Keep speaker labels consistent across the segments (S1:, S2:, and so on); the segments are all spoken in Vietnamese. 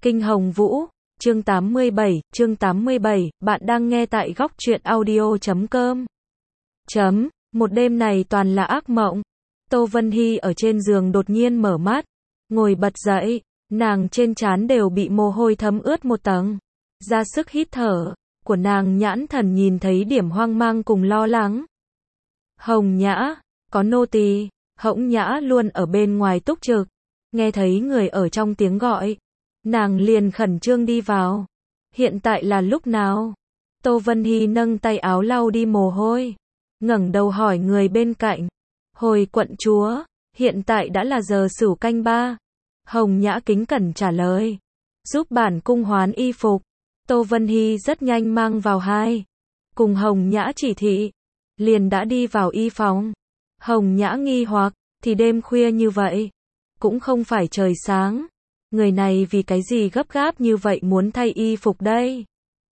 S1: Kinh Hồng Vũ, chương 87, bạn đang nghe tại góc truyện audio.com. Một đêm này toàn là ác mộng. Tô Vân Hy ở trên giường đột nhiên mở mắt, ngồi bật dậy, nàng trên trán đều bị mồ hôi thấm ướt một tầng. Ra sức hít thở, của nàng nhãn thần nhìn thấy điểm hoang mang cùng lo lắng. Hồng Nhã, có nô tỳ. Hỗn Nhã luôn ở bên ngoài túc trực, nghe thấy người ở trong tiếng gọi, nàng liền khẩn trương đi vào. Hiện tại là lúc nào? Tô Vân Hy nâng tay áo lau đi mồ hôi, ngẩng đầu hỏi người bên cạnh. Hồi quận chúa, hiện tại đã là giờ Sửu canh 3. Hồng Nhã kính cẩn trả lời. Giúp bản cung hoán y phục. Tô Vân Hy rất nhanh mang vào hai. Cùng Hồng Nhã chỉ thị, liền đã đi vào y phòng. Hồng Nhã nghi hoặc, thì đêm khuya như vậy, cũng không phải trời sáng. Người này vì cái gì gấp gáp như vậy muốn thay y phục đây?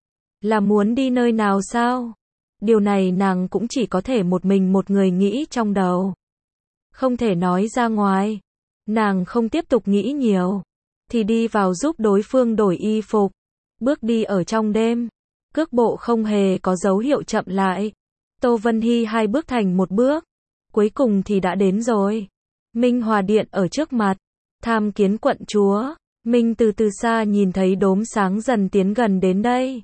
S1: Là muốn đi nơi nào sao? Điều này nàng cũng chỉ có thể một mình một người nghĩ trong đầu. Không thể nói ra ngoài. Nàng không tiếp tục nghĩ nhiều, thì đi vào giúp đối phương đổi y phục. Bước đi ở trong đêm, cước bộ không hề có dấu hiệu chậm lại. Tô Vân Hy hai bước thành một bước, cuối cùng thì đã đến rồi. Minh Hòa Điện ở trước mặt, tham kiến quận chúa. Minh từ từ xa nhìn thấy đốm sáng dần tiến gần đến đây,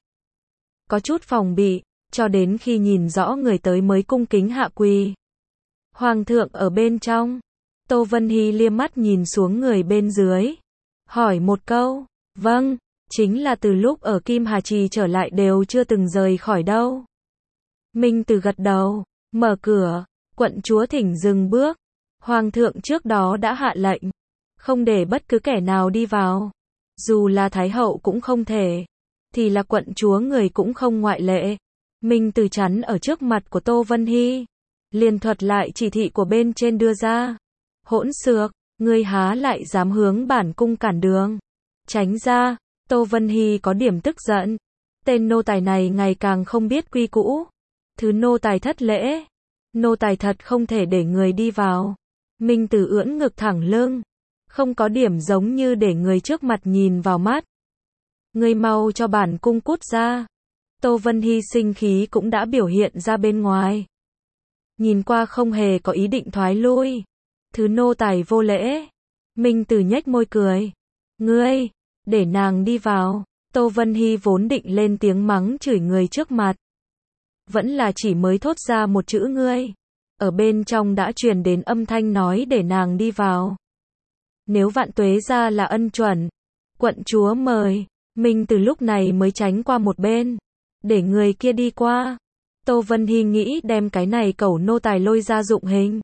S1: có chút phòng bị, cho đến khi nhìn rõ người tới mới cung kính hạ quỳ. Hoàng thượng ở bên trong. Tô Vân Hy liếc mắt nhìn xuống người bên dưới, hỏi một câu. Vâng, chính là từ lúc ở Kim Hà Trì trở lại đều chưa từng rời khỏi đâu. Minh từ gật đầu, mở cửa. Quận chúa thỉnh dừng bước. Hoàng thượng trước đó đã hạ lệnh, không để bất cứ kẻ nào đi vào. Dù là Thái hậu cũng không thể, thì là quận chúa người cũng không ngoại lệ. Minh từ chắn ở trước mặt của Tô Vân Hy, liền thuật lại chỉ thị của bên trên đưa ra. Hỗn xược, ngươi há lại dám hướng bản cung cản đường? Tránh ra. Tô Vân Hy có điểm tức giận. Tên nô tài này ngày càng không biết quy cũ. Thứ nô tài thất lễ. Nô tài thật không thể để người đi vào. Minh Tử ưỡn ngực thẳng lưng, không có điểm giống như để người trước mặt nhìn vào mắt. Ngươi mau cho bản cung cút ra. Tô Vân Hy sinh khí cũng đã biểu hiện ra bên ngoài. Nhìn qua không hề có ý định thoái lui. Thứ nô tài vô lễ. Minh Tử nhếch môi cười. Ngươi, để nàng đi vào. Tô Vân Hy vốn định lên tiếng mắng chửi người trước mặt, vẫn là chỉ mới thốt ra một chữ ngươi, ở bên trong đã truyền đến âm thanh nói để nàng đi vào. Nếu Vạn Tuế ra là ân chuẩn, quận chúa mời. Minh từ lúc này mới tránh qua một bên, để người kia đi qua. Tô Vân Hy nghĩ đem cái này cẩu nô tài lôi ra dụng hình.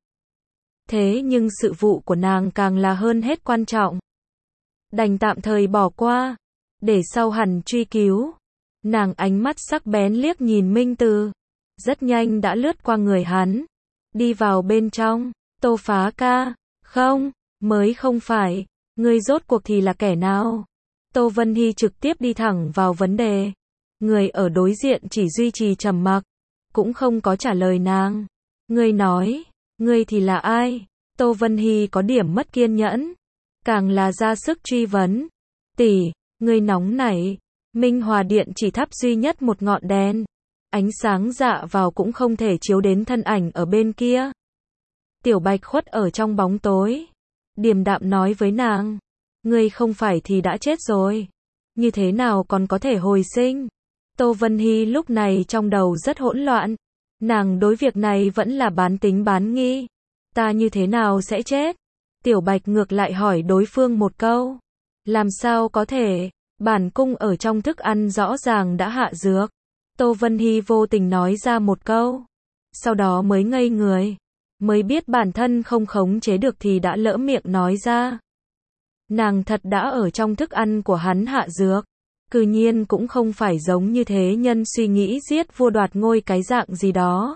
S1: Thế nhưng sự vụ của nàng càng là hơn hết quan trọng, đành tạm thời bỏ qua, để sau hẳn truy cứu. Nàng ánh mắt sắc bén liếc nhìn Minh Từ, rất nhanh đã lướt qua người hắn, đi vào bên trong. Tô Phá ca, không, mới không phải, ngươi rốt cuộc thì là kẻ nào? Tô Vân Hy trực tiếp đi thẳng vào vấn đề. Người ở đối diện chỉ duy trì trầm mặc, cũng không có trả lời nàng. Ngươi nói, ngươi thì là ai? Tô Vân Hy có điểm mất kiên nhẫn, càng là ra sức truy vấn. Tỷ, ngươi nóng nảy. Minh Hòa Điện chỉ thắp duy nhất một ngọn đèn, ánh sáng dạ vào cũng không thể chiếu đến thân ảnh ở bên kia. Tiểu Bạch khuất ở trong bóng tối, điềm đạm nói với nàng. Ngươi không phải thì đã chết rồi, như thế nào còn có thể hồi sinh? Tô Vân Hy lúc này trong đầu rất hỗn loạn. Nàng đối việc này vẫn là bán tính bán nghi. Ta như thế nào sẽ chết? Tiểu Bạch ngược lại hỏi đối phương một câu. Làm sao có thể? Bản cung ở trong thức ăn rõ ràng đã hạ dược. Tô Vân Hy vô tình nói ra một câu, sau đó mới ngây người, mới biết bản thân không khống chế được thì đã lỡ miệng nói ra. Nàng thật đã ở trong thức ăn của hắn hạ dược. Cư nhiên cũng không phải giống như thế nhân suy nghĩ giết vua đoạt ngôi cái dạng gì đó.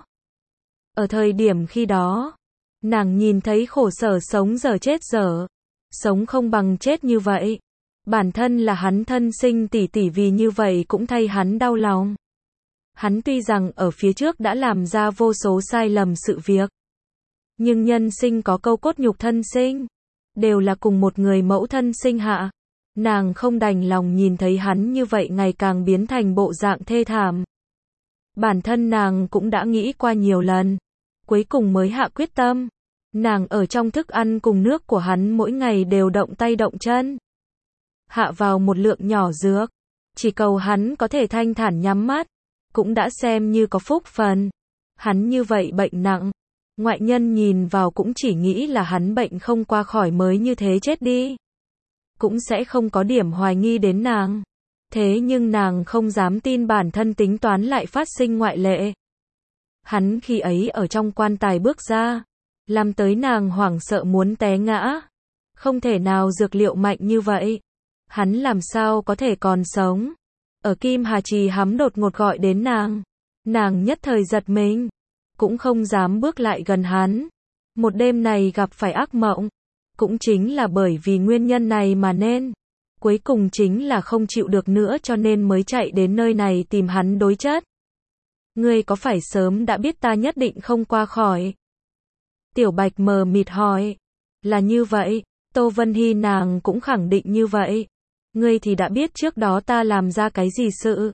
S1: Ở thời điểm khi đó, nàng nhìn thấy khổ sở sống dở chết dở, sống không bằng chết như vậy. Bản thân là hắn thân sinh tỷ tỷ vì như vậy cũng thay hắn đau lòng. Hắn tuy rằng ở phía trước đã làm ra vô số sai lầm sự việc, nhưng nhân sinh có câu cốt nhục thân sinh, đều là cùng một người mẫu thân sinh hạ. Nàng không đành lòng nhìn thấy hắn như vậy ngày càng biến thành bộ dạng thê thảm. Bản thân nàng cũng đã nghĩ qua nhiều lần, cuối cùng mới hạ quyết tâm. Nàng ở trong thức ăn cùng nước của hắn mỗi ngày đều động tay động chân. Hạ vào một lượng nhỏ dược, chỉ cầu hắn có thể thanh thản nhắm mắt, cũng đã xem như có phúc phần. Hắn như vậy bệnh nặng, ngoại nhân nhìn vào cũng chỉ nghĩ là hắn bệnh không qua khỏi mới như thế chết đi. Cũng sẽ không có điểm hoài nghi đến nàng. Thế nhưng nàng không dám tin bản thân tính toán lại phát sinh ngoại lệ. Hắn khi ấy ở trong quan tài bước ra, làm tới nàng hoảng sợ muốn té ngã. Không thể nào dược liệu mạnh như vậy. Hắn làm sao có thể còn sống. Ở Kim Hà Trì hắn đột ngột gọi đến nàng. Nàng nhất thời giật mình, cũng không dám bước lại gần hắn. Một đêm này gặp phải ác mộng, cũng chính là bởi vì nguyên nhân này mà nên. Cuối cùng chính là không chịu được nữa cho nên mới chạy đến nơi này tìm hắn đối chất. Ngươi có phải sớm đã biết ta nhất định không qua khỏi? Tiểu Bạch mờ mịt hỏi. Là như vậy, Tô Vân Hy nàng cũng khẳng định như vậy. Ngươi thì đã biết trước đó ta làm ra cái gì sự?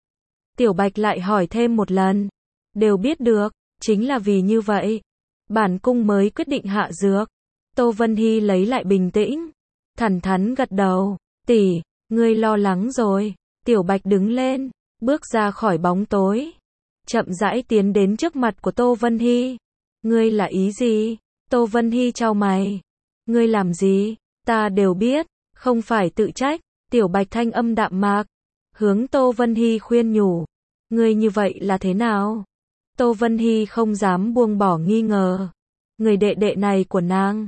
S1: Tiểu Bạch lại hỏi thêm một lần. Đều biết được, chính là vì như vậy. Bản cung mới quyết định hạ dược. Tô Vân Hy lấy lại bình tĩnh, thẳng thắn gật đầu. Tỷ, ngươi lo lắng rồi. Tiểu Bạch đứng lên, bước ra khỏi bóng tối, chậm rãi tiến đến trước mặt của Tô Vân Hy. Ngươi là ý gì? Tô Vân Hy chau mày. Ngươi làm gì? Ta đều biết, không phải tự trách. Tiểu Bạch thanh âm đạm mạc, hướng Tô Vân Hy khuyên nhủ. Ngươi như vậy là thế nào? Tô Vân Hy không dám buông bỏ nghi ngờ. Người đệ đệ này của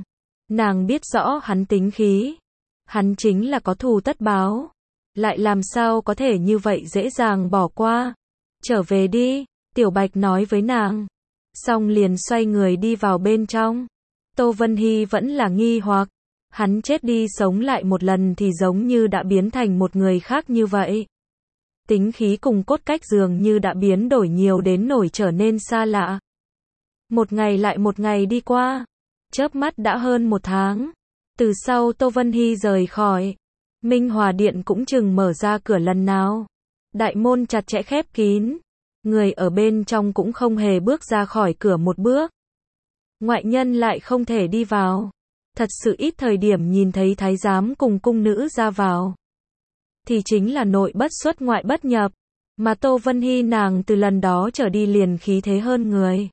S1: nàng biết rõ hắn tính khí. Hắn chính là có thù tất báo. Lại làm sao có thể như vậy dễ dàng bỏ qua. Trở về đi, Tiểu Bạch nói với nàng. Xong liền xoay người đi vào bên trong. Tô Vân Hy vẫn là nghi hoặc. Hắn chết đi sống lại một lần thì giống như đã biến thành một người khác như vậy. Tính khí cùng cốt cách dường như đã biến đổi nhiều đến nỗi trở nên xa lạ. Một ngày lại một ngày đi qua. Chớp mắt đã hơn một tháng. Từ sau Tô Vân Hy rời khỏi, Minh Hòa Điện cũng chừng mở ra cửa lần nào. Đại môn chặt chẽ khép kín. Người ở bên trong cũng không hề bước ra khỏi cửa một bước. Ngoại nhân lại không thể đi vào. Thật sự ít thời điểm nhìn thấy thái giám cùng cung nữ ra vào. Thì chính là nội bất xuất ngoại bất nhập. Mà Tô Vân Hy nàng từ lần đó trở đi liền khí thế hơn người.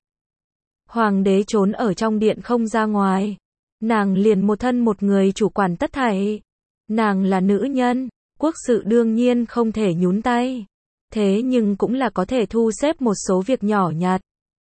S1: Hoàng đế trốn ở trong điện không ra ngoài. Nàng liền một thân một người chủ quản tất thảy. Nàng là nữ nhân, quốc sự đương nhiên không thể nhúng tay. Thế nhưng cũng là có thể thu xếp một số việc nhỏ nhặt.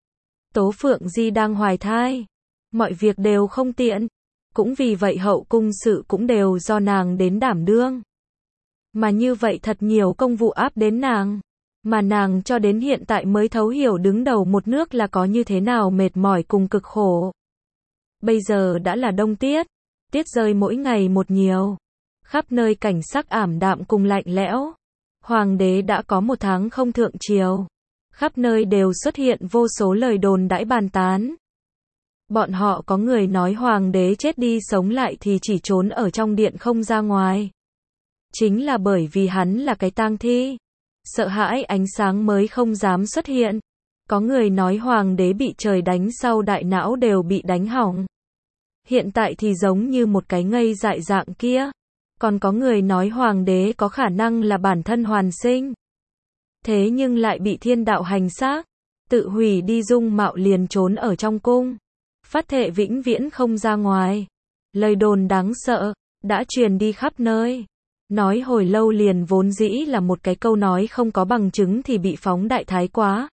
S1: Tố Phượng Di đang hoài thai. Mọi việc đều không tiện. Cũng vì vậy hậu cung sự cũng đều do nàng đến đảm đương. Mà như vậy thật nhiều công vụ áp đến nàng. Mà nàng cho đến hiện tại mới thấu hiểu đứng đầu một nước là có như thế nào mệt mỏi cùng cực khổ. Bây giờ đã là đông tiết. Tiết rơi mỗi ngày một nhiều. Khắp nơi cảnh sắc ảm đạm cùng lạnh lẽo. Hoàng đế đã có một tháng không thượng triều. Khắp nơi đều xuất hiện vô số lời đồn đãi bàn tán. Bọn họ có người nói hoàng đế chết đi sống lại thì chỉ trốn ở trong điện không ra ngoài. Chính là bởi vì hắn là cái tang thi. Sợ hãi ánh sáng mới không dám xuất hiện. Có người nói hoàng đế bị trời đánh sau đại não đều bị đánh hỏng. Hiện tại thì giống như một cái ngây dại dạng kia. Còn có người nói hoàng đế có khả năng là bản thân hoàn sinh. Thế nhưng lại bị thiên đạo hành xác. Tự hủy đi dung mạo liền trốn ở trong cung. Phát thệ vĩnh viễn không ra ngoài. Lời đồn đáng sợ, đã truyền đi khắp nơi. Nói hồi lâu liền vốn dĩ là một cái câu nói không có bằng chứng thì bị phóng đại thái quá.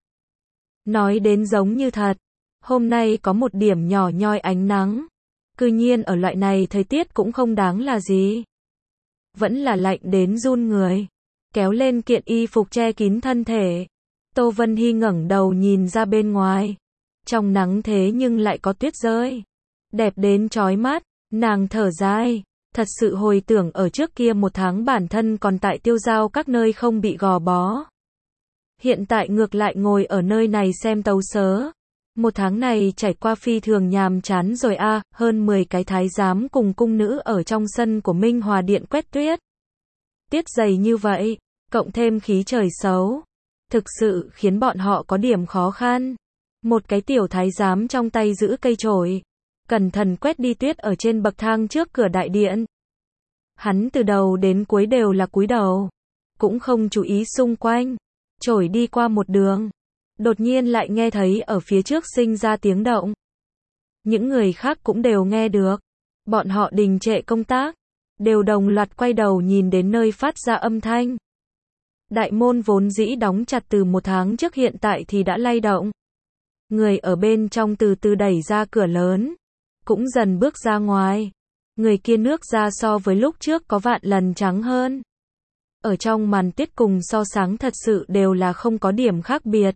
S1: Nói đến giống như thật. Hôm nay có một điểm nhỏ nhoi ánh nắng. Cư nhiên ở loại này thời tiết cũng không đáng là gì. Vẫn là lạnh đến run người. Kéo lên kiện y phục che kín thân thể. Tô Vân Hy ngẩng đầu nhìn ra bên ngoài. Trong nắng thế nhưng lại có tuyết rơi. Đẹp đến chói mắt. Nàng thở dài. Thật sự hồi tưởng ở trước kia một tháng bản thân còn tại tiêu giao các nơi không bị gò bó. Hiện tại ngược lại ngồi ở nơi này xem tấu sớ. Một tháng này trải qua phi thường nhàm chán rồi a. Hơn 10 cái thái giám cùng cung nữ ở trong sân của Minh Hòa Điện quét tuyết. Tiết dày như vậy, cộng thêm khí trời xấu, thực sự khiến bọn họ có điểm khó khăn. Một cái tiểu thái giám trong tay giữ cây chổi, cẩn thận quét đi tuyết ở trên bậc thang trước cửa đại điện. Hắn từ đầu đến cuối đều là cúi đầu, cũng không chú ý xung quanh, chổi đi qua một đường, đột nhiên lại nghe thấy ở phía trước sinh ra tiếng động. Những người khác cũng đều nghe được, bọn họ đình trệ công tác, đều đồng loạt quay đầu nhìn đến nơi phát ra âm thanh. Đại môn vốn dĩ đóng chặt từ 1 tháng trước hiện tại thì đã lay động. Người ở bên trong từ từ đẩy ra cửa lớn, cũng dần bước ra ngoài. Người kia nước da so với lúc trước có vạn lần trắng hơn. Ở trong màn tiết cùng so sáng thật sự đều là không có điểm khác biệt.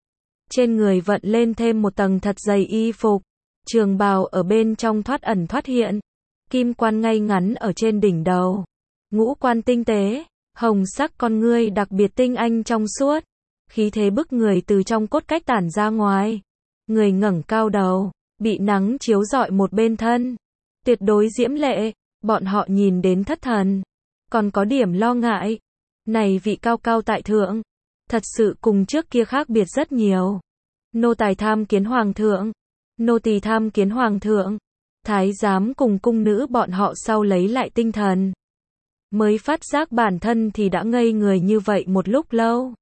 S1: Trên người vận lên thêm một tầng thật dày y phục, trường bào ở bên trong thoát ẩn thoát hiện, kim quan ngay ngắn ở trên đỉnh đầu, ngũ quan tinh tế, hồng sắc con ngươi đặc biệt tinh anh trong suốt, khí thế bức người từ trong cốt cách tản ra ngoài. Người ngẩng cao đầu, bị nắng chiếu rọi một bên thân, tuyệt đối diễm lệ, bọn họ nhìn đến thất thần, còn có điểm lo ngại. Này vị cao cao tại thượng, thật sự cùng trước kia khác biệt rất nhiều. Nô tài tham kiến hoàng thượng, nô tỳ tham kiến hoàng thượng. Thái giám cùng cung nữ bọn họ sau lấy lại tinh thần, mới phát giác bản thân thì đã ngây người như vậy một lúc lâu.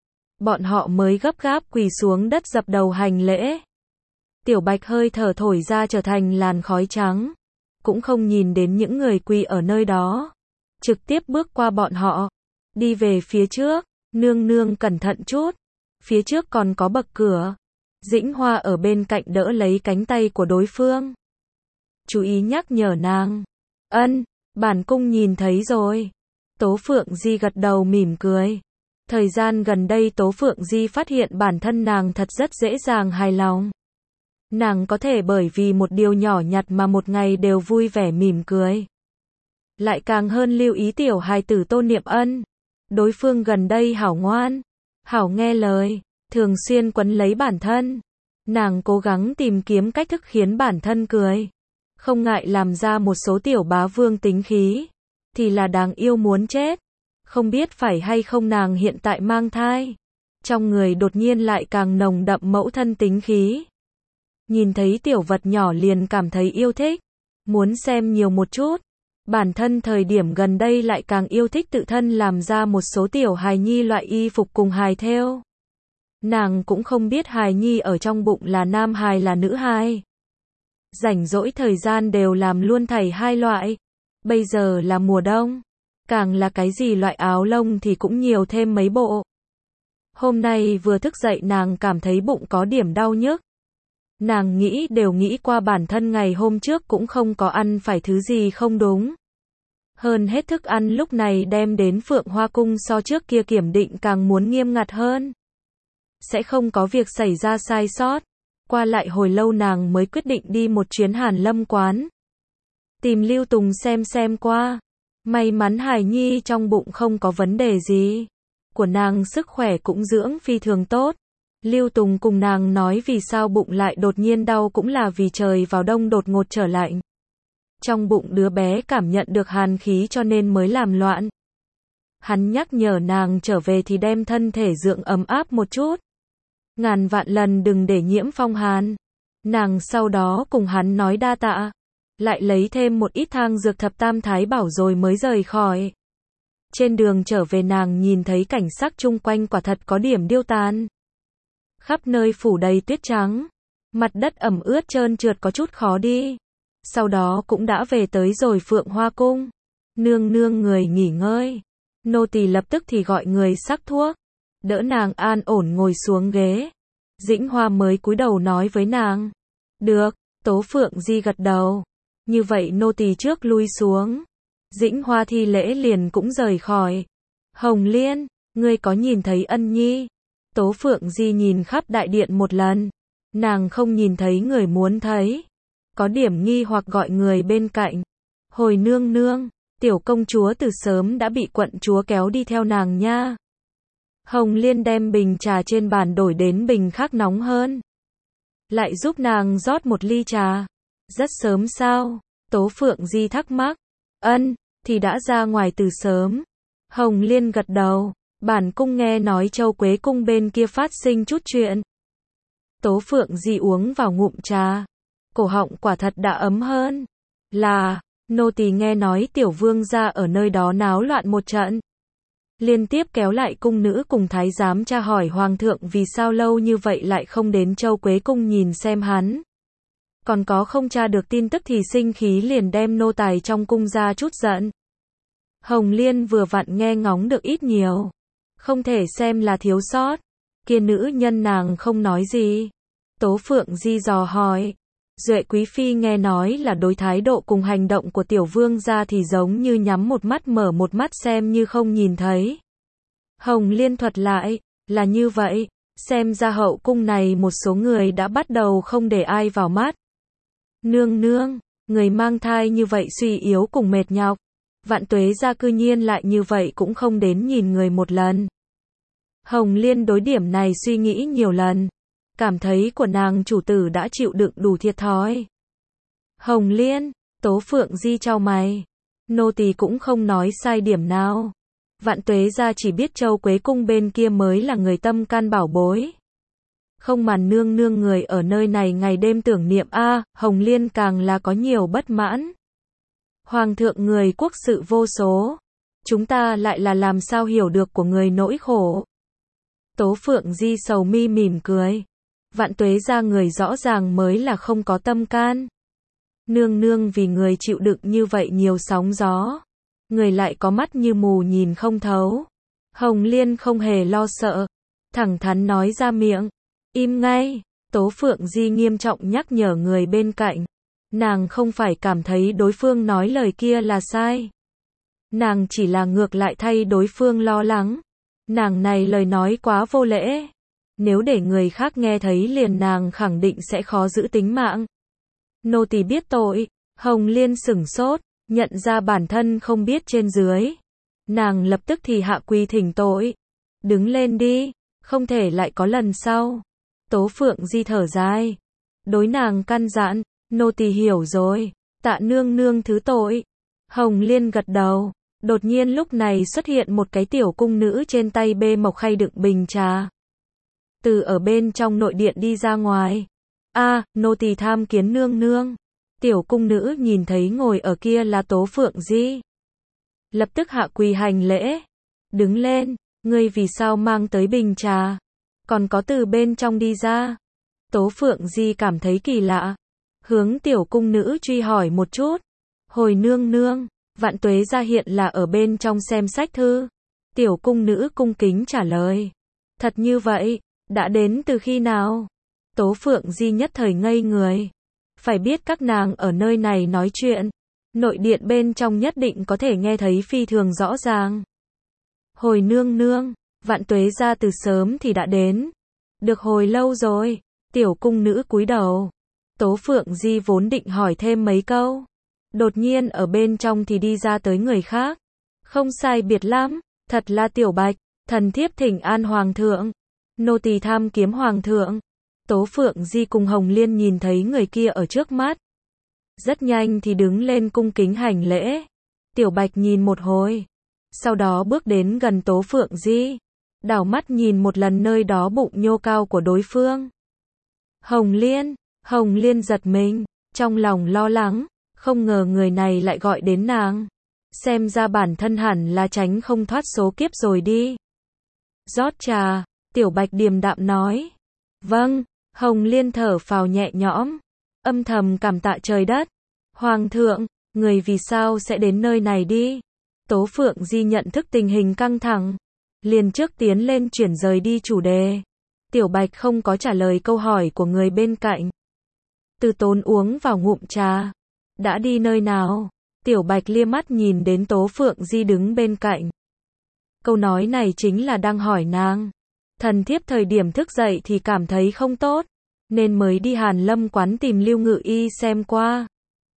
S1: Bọn họ mới gấp gáp quỳ xuống đất dập đầu hành lễ. Tiểu Bạch hơi thở thổi ra trở thành làn khói trắng, cũng không nhìn đến những người quỳ ở nơi đó, trực tiếp bước qua bọn họ, đi về phía trước. Nương nương cẩn thận chút, phía trước còn có bậc cửa. Dĩnh Hoa ở bên cạnh đỡ lấy cánh tay của đối phương, chú ý nhắc nhở nàng. Ân, bản cung nhìn thấy rồi. Tố Phượng Di gật đầu mỉm cười. Thời gian gần đây Tố Phượng Di phát hiện bản thân nàng thật rất dễ dàng hài lòng. Nàng có thể bởi vì một điều nhỏ nhặt mà một ngày đều vui vẻ mỉm cười. Lại càng hơn lưu ý tiểu hài tử Tô Niệm Ân. Đối phương gần đây hảo ngoan, hảo nghe lời, thường xuyên quấn lấy bản thân. Nàng cố gắng tìm kiếm cách thức khiến bản thân cười. Không ngại làm ra một số tiểu bá vương tính khí, thì là đáng yêu muốn chết. Không biết phải hay không nàng hiện tại mang thai, trong người đột nhiên lại càng nồng đậm mẫu thân tính khí. Nhìn thấy tiểu vật nhỏ liền cảm thấy yêu thích, muốn xem nhiều một chút. Bản thân thời điểm gần đây lại càng yêu thích tự thân làm ra một số tiểu hài nhi loại y phục cùng hài thêu. Nàng cũng không biết hài nhi ở trong bụng là nam hài là nữ hài. Rảnh rỗi thời gian đều làm luôn thảy hai loại. Bây giờ là mùa đông, càng là cái gì loại áo lông thì cũng nhiều thêm mấy bộ. Hôm nay vừa thức dậy nàng cảm thấy bụng có điểm đau nhức. Nàng nghĩ qua bản thân ngày hôm trước cũng không có ăn phải thứ gì không đúng. Hơn hết thức ăn lúc này đem đến Phượng Hoa Cung so trước kia kiểm định càng muốn nghiêm ngặt hơn. Sẽ không có việc xảy ra sai sót. Qua lại hồi lâu nàng mới quyết định đi một chuyến Hàn Lâm quán. Tìm Lưu Tùng xem qua. May mắn hài nhi trong bụng không có vấn đề gì. Của nàng sức khỏe cũng dưỡng phi thường tốt. Lưu Tùng cùng nàng nói vì sao bụng lại đột nhiên đau cũng là vì trời vào đông đột ngột trở lạnh. Trong bụng đứa bé cảm nhận được hàn khí cho nên mới làm loạn. Hắn nhắc nhở nàng trở về thì đem thân thể dưỡng ấm áp một chút. Ngàn vạn lần đừng để nhiễm phong hàn. Nàng sau đó cùng hắn nói đa tạ. Lại lấy thêm một ít thang dược thập tam thái bảo rồi mới rời khỏi. Trên đường trở về nàng nhìn thấy cảnh sắc chung quanh quả thật có điểm điêu tàn. Khắp nơi phủ đầy tuyết trắng. Mặt đất ẩm ướt trơn trượt có chút khó đi. Sau đó cũng đã về tới rồi Phượng Hoa Cung. Nương nương người nghỉ ngơi. Nô tỳ lập tức thì gọi người sắc thuốc. Đỡ nàng an ổn ngồi xuống ghế. Dĩnh Hoa mới cúi đầu nói với nàng. Được, Tố Phượng Di gật đầu. Như vậy nô tỳ trước lui xuống. Dĩnh Hoa thi lễ liền cũng rời khỏi. Hồng Liên, ngươi có nhìn thấy Ân Nhi? Tố Phượng Di nhìn khắp đại điện một lần. Nàng không nhìn thấy người muốn thấy. Có điểm nghi hoặc gọi người bên cạnh. Hồi nương nương, tiểu công chúa từ sớm đã bị quận chúa kéo đi theo nàng nha. Hồng Liên đem bình trà trên bàn đổi đến bình khác nóng hơn. Lại giúp nàng rót một ly trà. Rất sớm sao? Tố Phượng Di thắc mắc. Ân, thì đã ra ngoài từ sớm. Hồng Liên gật đầu. Bản cung nghe nói Châu Quế cung bên kia phát sinh chút chuyện. Tố Phượng Di uống vào ngụm trà. Cổ họng quả thật đã ấm hơn. Là, nô tỳ nghe nói tiểu vương gia ở nơi đó náo loạn một trận. Liên tiếp kéo lại cung nữ cùng thái giám tra hỏi hoàng thượng vì sao lâu như vậy lại không đến Châu Quế cung nhìn xem hắn. Còn có không tra được tin tức thì sinh khí liền đem nô tài trong cung ra chút giận. Hồng Liên vừa vặn nghe ngóng được ít nhiều. Không thể xem là thiếu sót. Kia nữ nhân nàng không nói gì. Tố Phượng Di dò hỏi. Duệ Quý Phi nghe nói là đối thái độ cùng hành động của tiểu vương gia thì giống như nhắm một mắt mở một mắt xem như không nhìn thấy. Hồng Liên thuật lại, là như vậy, xem ra hậu cung này một số người đã bắt đầu không để ai vào mắt. Nương nương, người mang thai như vậy suy yếu cùng mệt nhọc. Vạn Tuế gia cư nhiên lại như vậy cũng không đến nhìn người một lần. Hồng Liên đối điểm này suy nghĩ nhiều lần. Cảm thấy của nàng chủ tử đã chịu đựng đủ thiệt thòi. Hồng Liên, Tố Phượng Di chau mày. Nô tỳ cũng không nói sai điểm nào. Vạn Tuế gia chỉ biết Châu Quế cung bên kia mới là người tâm can bảo bối. Không mà nương nương người ở nơi này ngày đêm tưởng niệm Hồng Liên càng là có nhiều bất mãn. Hoàng thượng người quốc sự vô số. Chúng ta lại là làm sao hiểu được của người nỗi khổ. Tố Phượng Di sầu mi mỉm cười. Vạn Tuế gia người rõ ràng mới là không có tâm can. Nương nương vì người chịu đựng như vậy nhiều sóng gió. Người lại có mắt như mù nhìn không thấu. Hồng Liên không hề lo sợ. Thẳng thắn nói ra miệng. Im ngay. Tố Phượng Di nghiêm trọng nhắc nhở người bên cạnh. Nàng không phải cảm thấy đối phương nói lời kia là sai. Nàng chỉ là ngược lại thay đối phương lo lắng. Nàng này lời nói quá vô lễ. Nếu để người khác nghe thấy liền nàng khẳng định sẽ khó giữ tính mạng. Nô tỳ biết tội. Hồng Liên sửng sốt, nhận ra bản thân không biết trên dưới. Nàng lập tức thì hạ quỳ thỉnh tội. Đứng lên đi, không thể lại có lần sau. Tố Phượng Di thở dài. Đối nàng căn dặn, nô tỳ hiểu rồi, tạ nương nương thứ tội. Hồng Liên gật đầu. Đột nhiên lúc này xuất hiện một cái tiểu cung nữ trên tay bê mộc khay đựng bình trà. Từ ở bên trong nội điện đi ra ngoài. Nô tỳ tham kiến nương nương. Tiểu cung nữ nhìn thấy ngồi ở kia là Tố Phượng Di. Lập tức hạ quỳ hành lễ. Đứng lên, ngươi vì sao mang tới bình trà? Còn có từ bên trong đi ra. Tố Phượng Di cảm thấy kỳ lạ. Hướng tiểu cung nữ truy hỏi một chút. Hồi nương nương, Vạn Tuế gia hiện là ở bên trong xem sách thư. Tiểu cung nữ cung kính trả lời. Thật như vậy, đã đến từ khi nào? Tố Phượng Di nhất thời ngây người. Phải biết các nàng ở nơi này nói chuyện. Nội điện bên trong nhất định có thể nghe thấy phi thường rõ ràng. Hồi nương nương, Vạn Tuế gia từ sớm thì đã đến. Được hồi lâu rồi. Tiểu cung nữ cúi đầu. Tố Phượng Di vốn định hỏi thêm mấy câu. Đột nhiên ở bên trong thì đi ra tới người khác. Không sai biệt lắm, thật là Tiểu Bạch, thần thiếp thỉnh an hoàng thượng. Nô tỳ tham kiếm hoàng thượng. Tố Phượng Di cùng Hồng Liên nhìn thấy người kia ở trước mắt. Rất nhanh thì đứng lên cung kính hành lễ. Tiểu Bạch nhìn một hồi. Sau đó bước đến gần Tố Phượng Di. Đảo mắt nhìn một lần nơi đó bụng nhô cao của đối phương. Hồng Liên giật mình, trong lòng lo lắng. Không ngờ người này lại gọi đến nàng. Xem ra bản thân hẳn là tránh không thoát số kiếp rồi đi. Rót trà, Tiểu Bạch điềm đạm nói. Vâng, Hồng Liên thở phào nhẹ nhõm. Âm thầm cảm tạ trời đất. Hoàng thượng, người vì sao sẽ đến nơi này đi? Tố Phượng Di nhận thức tình hình căng thẳng. Liền trước tiến lên chuyển rời đi chủ đề. Tiểu Bạch không có trả lời câu hỏi của người bên cạnh. Từ Tốn uống vào ngụm trà. Đã đi nơi nào? Tiểu Bạch lia mắt nhìn đến Tố Phượng Di đứng bên cạnh. Câu nói này chính là đang hỏi nàng. Thần thiếp thời điểm thức dậy thì cảm thấy không tốt, nên mới đi Hàn Lâm quán tìm Lưu Ngự Y xem qua.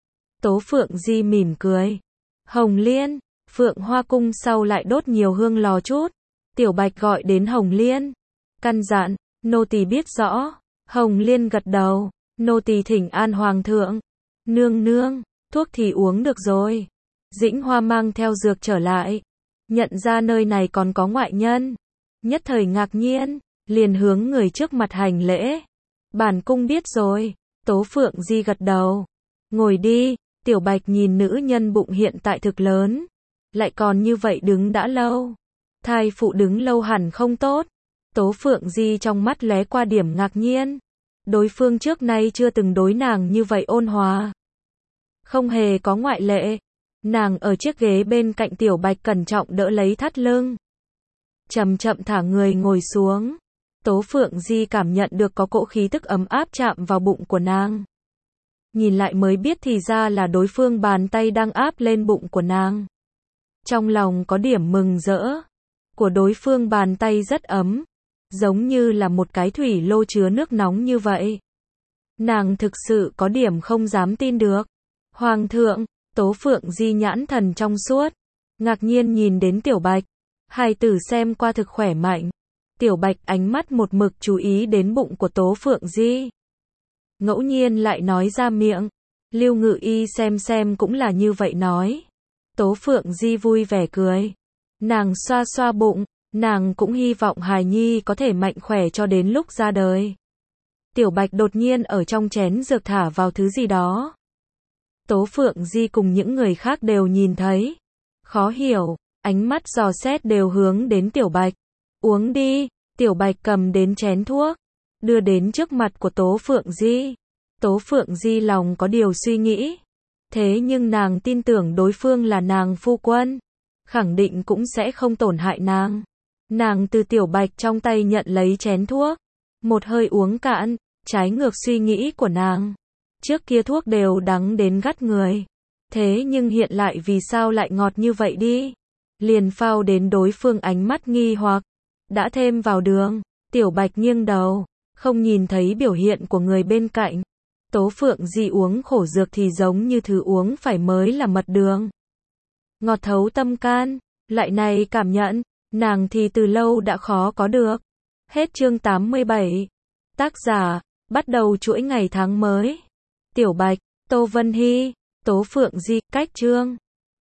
S1: Tố Phượng Di mỉm cười. Hồng Liên, Phượng Hoa cung sau lại đốt nhiều hương lò chút. Tiểu Bạch gọi đến Hồng Liên. Căn dặn, nô tỳ biết rõ. Hồng Liên gật đầu. Nô tỳ thỉnh an hoàng thượng. Nương nương, thuốc thì uống được rồi. Dĩnh Hoa mang theo dược trở lại. nhận ra nơi này còn có ngoại nhân. Nhất thời ngạc nhiên, liền hướng người trước mặt hành lễ. Bản cung biết rồi, Tố Phượng Di gật đầu. Ngồi đi, Tiểu Bạch nhìn nữ nhân bụng hiện tại thực lớn. Lại còn như vậy đứng đã lâu. Thai phụ đứng lâu hẳn không tốt. Tố Phượng Di trong mắt lóe qua điểm ngạc nhiên. Đối phương trước nay chưa từng đối nàng như vậy ôn hòa. Không hề có ngoại lệ. Nàng ở chiếc ghế bên cạnh Tiểu Bạch cẩn trọng đỡ lấy thắt lưng. Chậm chậm thả người ngồi xuống. Tố Phượng Di cảm nhận được có cỗ khí tức ấm áp chạm vào bụng của nàng. Nhìn lại mới biết thì ra là đối phương bàn tay đang áp lên bụng của nàng. Trong lòng có điểm mừng rỡ. Của đối phương bàn tay rất ấm. Giống như là một cái thủy lô chứa nước nóng như vậy. Nàng thực sự có điểm không dám tin được. Hoàng thượng, Tố Phượng Di nhãn thần trong suốt. Ngạc nhiên nhìn đến Tiểu Bạch. Hài tử xem qua thực khỏe mạnh. Tiểu Bạch ánh mắt một mực chú ý đến bụng của Tố Phượng Di. Ngẫu nhiên lại nói ra miệng. Lưu Ngự Y xem cũng là như vậy nói. Tố Phượng Di vui vẻ cười. Nàng xoa xoa bụng. Nàng cũng hy vọng hài nhi có thể mạnh khỏe cho đến lúc ra đời. Tiểu Bạch đột nhiên ở trong chén dược thả vào thứ gì đó. Tố Phượng Di cùng những người khác đều nhìn thấy. Khó hiểu, ánh mắt dò xét đều hướng đến Tiểu Bạch. Uống đi, Tiểu Bạch cầm đến chén thuốc. Đưa đến trước mặt của Tố Phượng Di. Tố Phượng Di lòng có điều suy nghĩ. Thế nhưng nàng tin tưởng đối phương là nàng phu quân. Khẳng định cũng sẽ không tổn hại nàng. Nàng từ Tiểu Bạch trong tay nhận lấy chén thuốc. Một hơi uống cạn, trái ngược suy nghĩ của nàng. Trước kia thuốc đều đắng đến gắt người. Thế nhưng hiện lại vì sao lại ngọt như vậy đi? Liền phao đến đối phương ánh mắt nghi hoặc. Đã thêm vào đường. Tiểu Bạch nghiêng đầu. Không nhìn thấy biểu hiện của người bên cạnh. Tố Phượng Di uống khổ dược thì giống như thứ uống phải mới là mật đường. Ngọt thấu tâm can. Loại này cảm nhận. Nàng thì từ lâu đã khó có được. Hết chương 87. Tác giả, bắt đầu chuỗi ngày tháng mới. Tiểu Bạch, Tô Vân Hy, Tố Phượng Di, cách chương.